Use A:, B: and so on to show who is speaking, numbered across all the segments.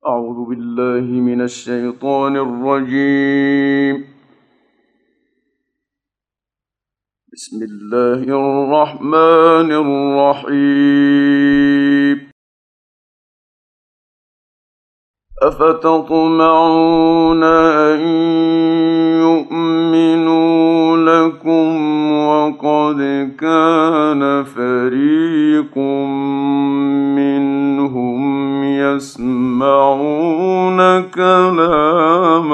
A: أعوذ بالله من الشيطان الرجيم. بسم الله الرحمن الرحيم. أفتطمعون أن يؤمنوا لكم وقد كان فريق منهم يسمعون كلام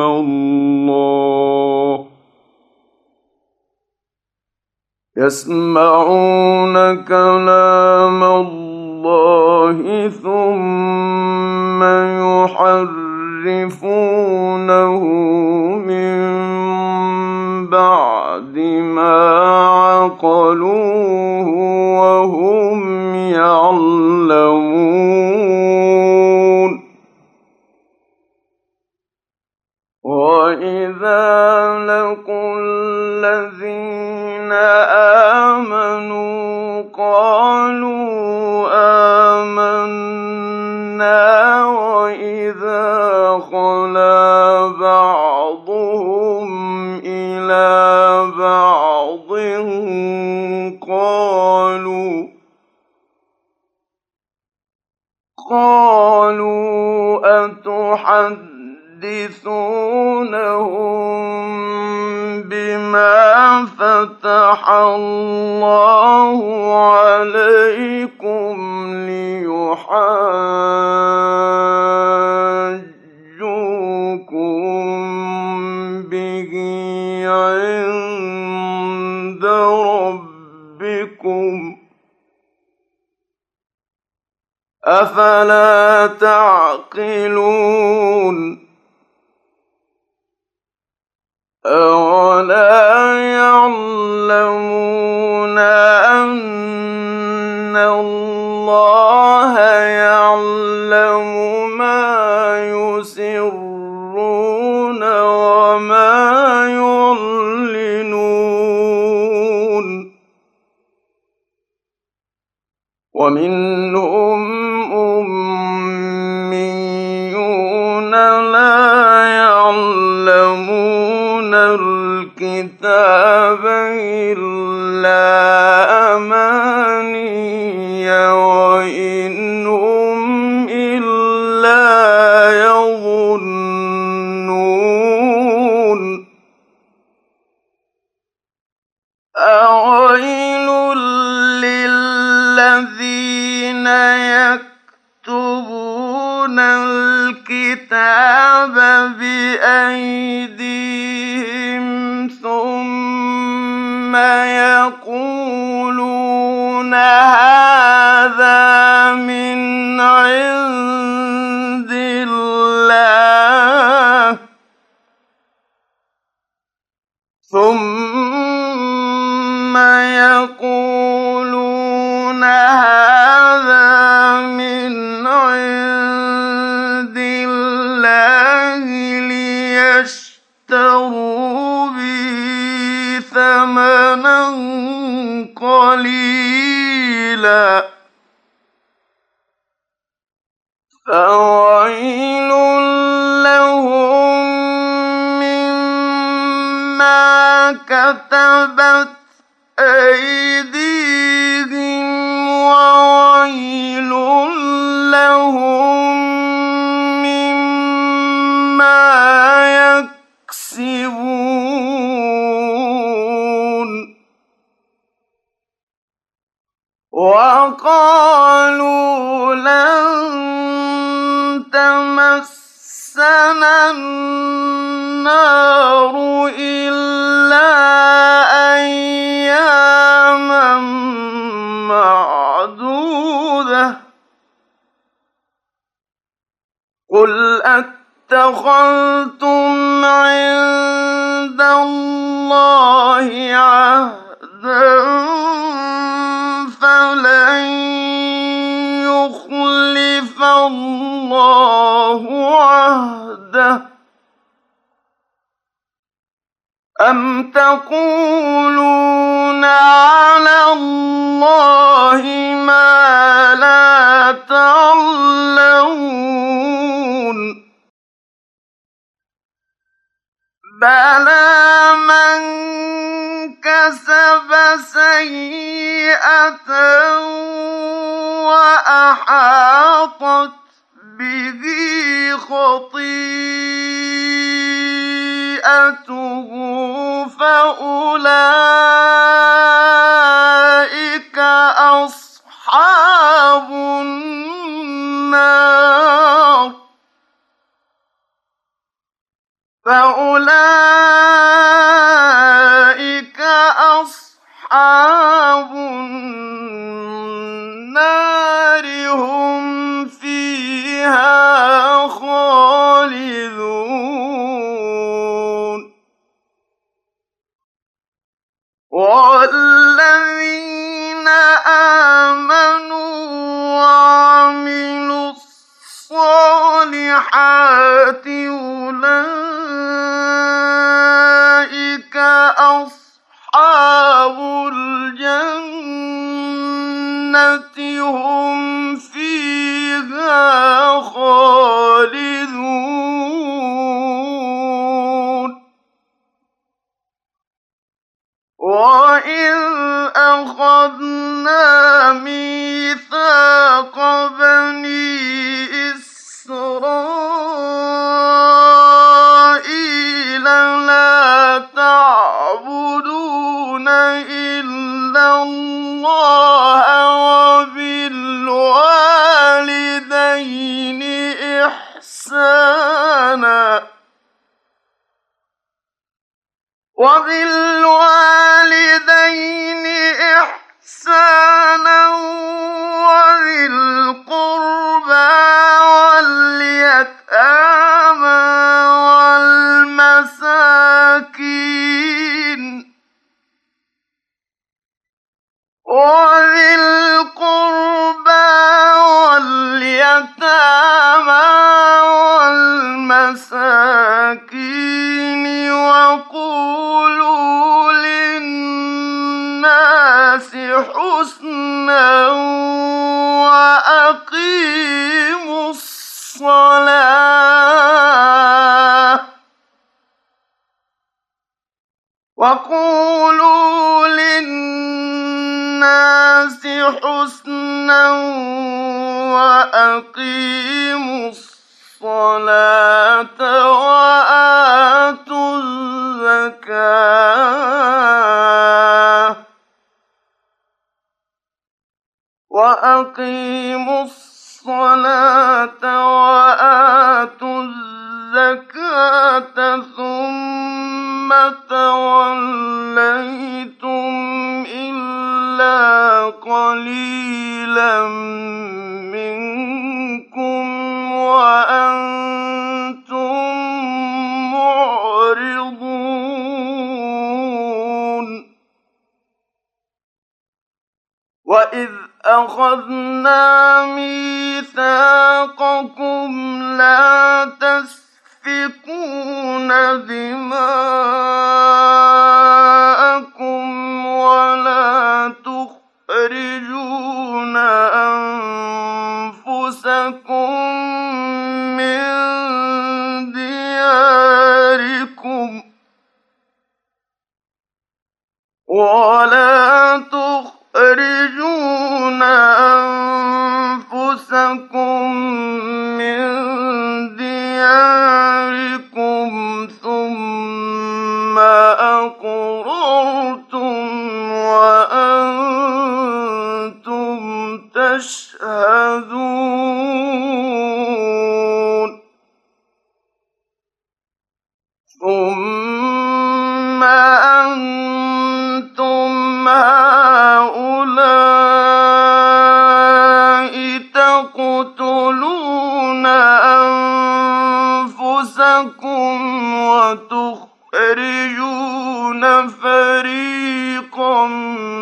A: الله ثم يحرفونه من بعد ما عقلوه وهم يعلمون. وإذا لقوا الذين آمنوا قالوا آمنا وإذا خلا بعضهم إلى بعض قالوا أتحدثونهم بما فتح الله عليكم ليحاجوكم به عند ربكم أفلا تعقلون. أولا يعلمون أن الله يعلم ما يسرون وما يعلنون. ومنهم أميون لا يعلمون الكتاب إلا أماني وإن هم إلا يظنون. أويل للذين يكتبون الكتاب بأيديهم ثم يقولون هذا من عند الله ليشتروا به ثمنا قليلا فويل لهم مما كتبت أيديهم وويل لهم مما يكسبون. وقالوا لن تمسنا النار إلا أياما معدودة قل أتخذتم عند الله عهدا فلن يخلف الله عهده أم تقولون على الله ما لا تعلمون. بَلَىٰ مَن كَسَبَ سَيِّئَةً وَأَحَاطَتْ بِهِ خَطِيئَتُهُ فَأُولَٰئِكَ أَصْحَابُ النَّارِ هُمْ فِيهَا خَالِدُونَ وَالَّذِينَ آمَنُوا وَعَمِلُوا الصَّالِحَاتِ أُولَٰئِكَ أَصْحَابُ الْجَنَّةِ هُمْ فِيهَا خَالِدُونَ وَإِذْ أَخَذْنَا مِيثَاقَ بَنِي إِسْرَائِيلَ لَا تَعْبُدُونَ إِلَّا اللَّهَ وَبِالْوَالِدَيْنِ إِحْسَانًا وَذِي الْقُرْبَىٰ وَالْيَتَامَىٰ وَالْمَسَاكِينِ وَقُولُوا لِلنَّاسِ حُسْنًا وَأَقِيمُوا الصَّلَاةَ وَآتُوا الزَّكَاةَ ثُمَّ تَوَلَّيْتُمْ إِلَّا قَلِيلًا مِّنكُمْ وَأَنتُم مُّعْرِضُونَ وَإِذْ أَخَذْنَا مِيثَاقَكُمْ لَا تَسْفِكُونَ دِمَاءَكُمْ وَلَا تُخْرِجُونَ أَنفُسَكُم مِّن دِيَارِكُمْ ثُمَّ أَقْرَرْتُمْ وَأَنتُمْ تَشْهَدُونَ ثُمَّ أَنتُمْ هَٰؤُلَاءِ تَقْتُلُونَ أَنفُسَكُمْ وَتُخْرِجُونَ فَرِيقًا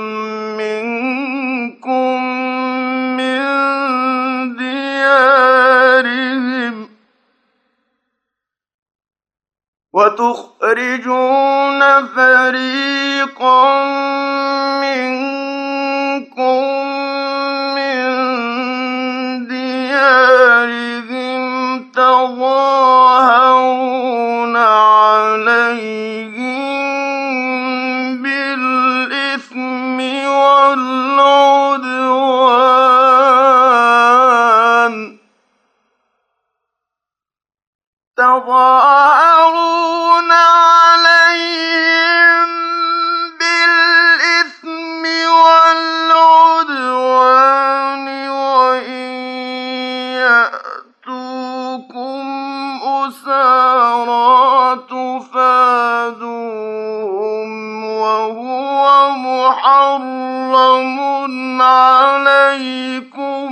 A: مِّنكُم مِّن دِيَارِهِمْ تَظَاهَرُونَ عَلَيْهِم تظاهرون عليهم بالإثم والعدوان وإن يأتوكم أسارى تفادوهم وهو محرم عليكم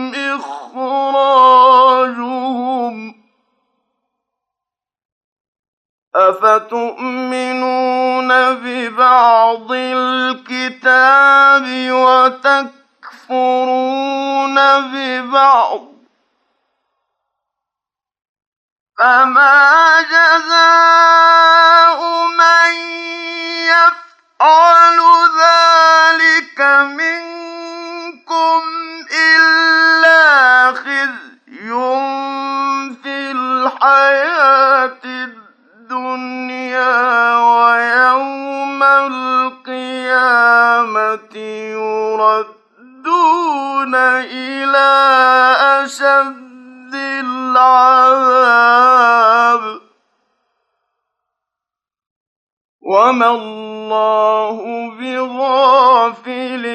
A: إخراجهم أفتؤمنون ببعض الكتاب وتكفرون ببعض فما جزاء من يفعل ذلك منكم إلا خزي في الحياة الدنيا ويوم القيامة يردون إلى أشد العذاب وما الله بغافل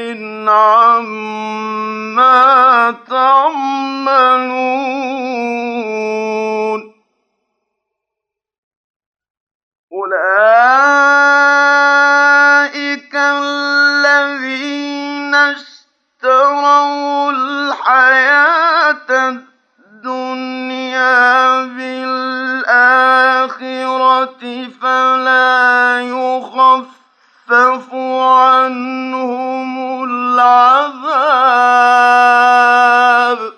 A: عما تعملون أولئك الذين اشتروا الحياة الدنيا بالآخرة فلا يخفف عنهم العذاب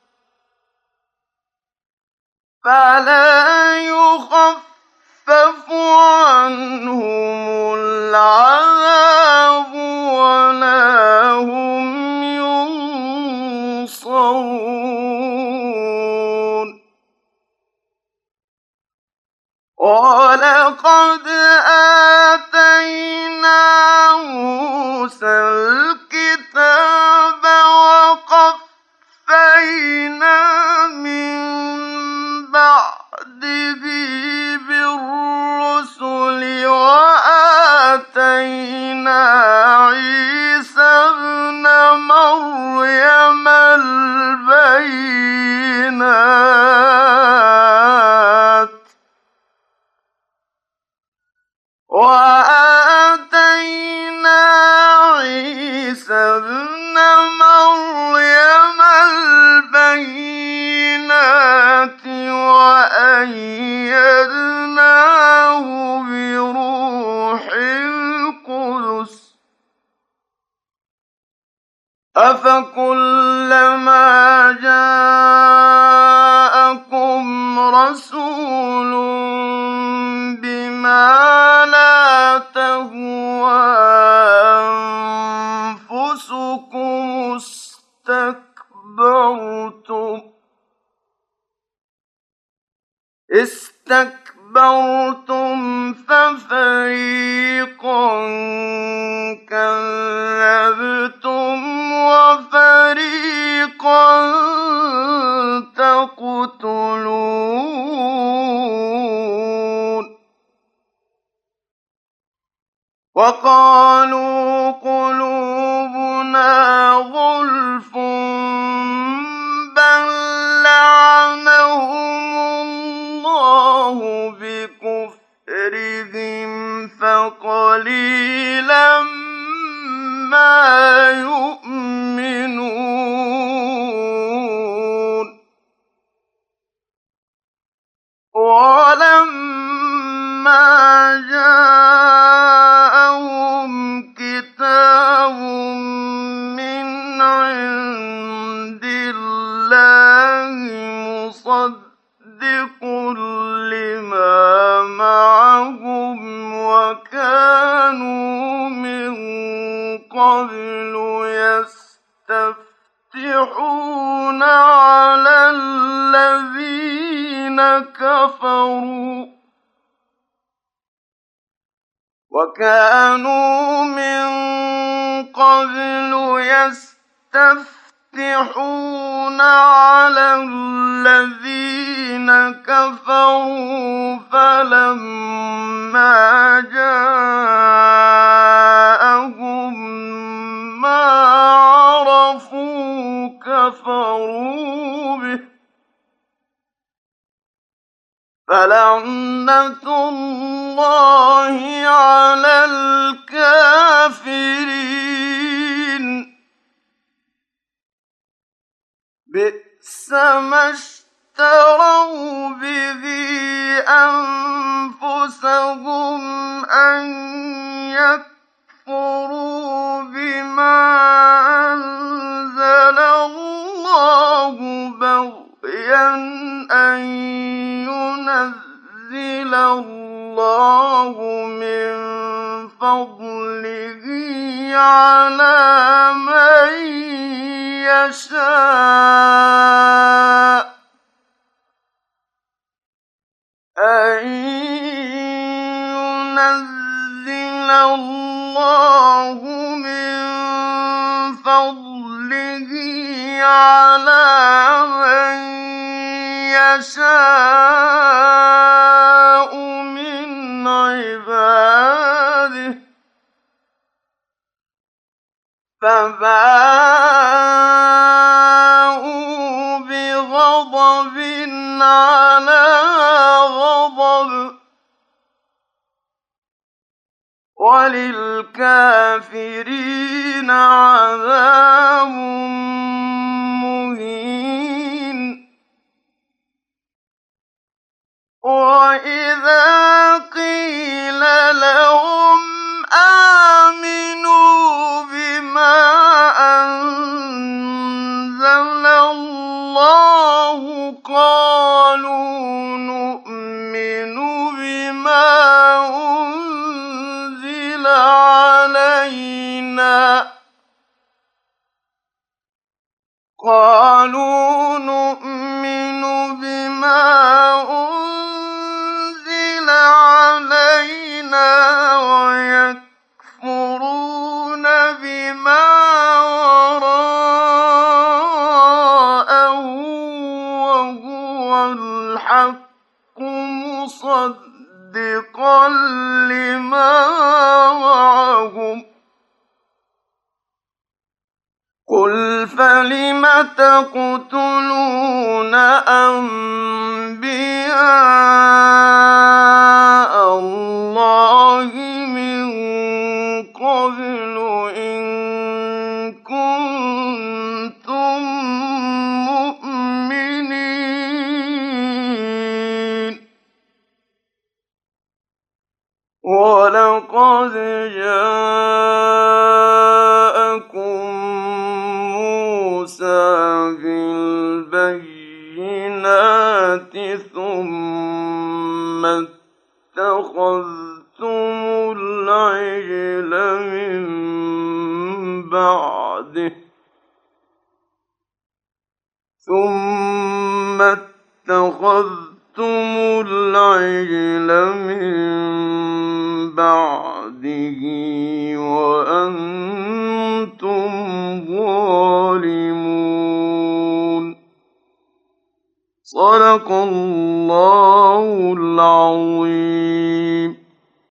A: ولا هم ينصرون ولقد آتينا موسى الكتاب وقفينا من بعده بالرسل وآتينا عيسى ابن مريم البينات وأيدناه بروح القدس أفكلما جاءكم رسول بما لا تهوى أنفسكم استكبرتم ففريقا كذبتم وفريقا تقتلون وقالوا قلوبنا غلف بل لعنهم الله بكفرهم فقليلا ما يؤمنون ولما جاءهم كتاب من عند الله مصدق لما معهم وكانوا من قبل يستفتحون على الذين كفروا كفروا فلما جاءهم ما عرفوا كفروا به فلعنة الله على الكافرين بئس ما اشتروا به أنفسهم أن يكفروا بما أنزل الله بغيا أن ينزل الله من فضله على من يشاء أن ينزل الله من فضله على من يشاء من عباده فباءوا بغضب على غضب وللكافرين عذاب مهين وإذا قيل لهم آمنوا بما أنزل الله قالوا نؤمن بما أنزل علينا ويكفرون بما وراءه وهو الحق مصدقا لما معهم قل فلم تقتلون أنبياء الله من قبل إن كنتم مؤمنين ولقد جاءكم موسى بالبينات ثم اتخذتم العجل من بعده وأنتم ظالمون صدق الله العظيم.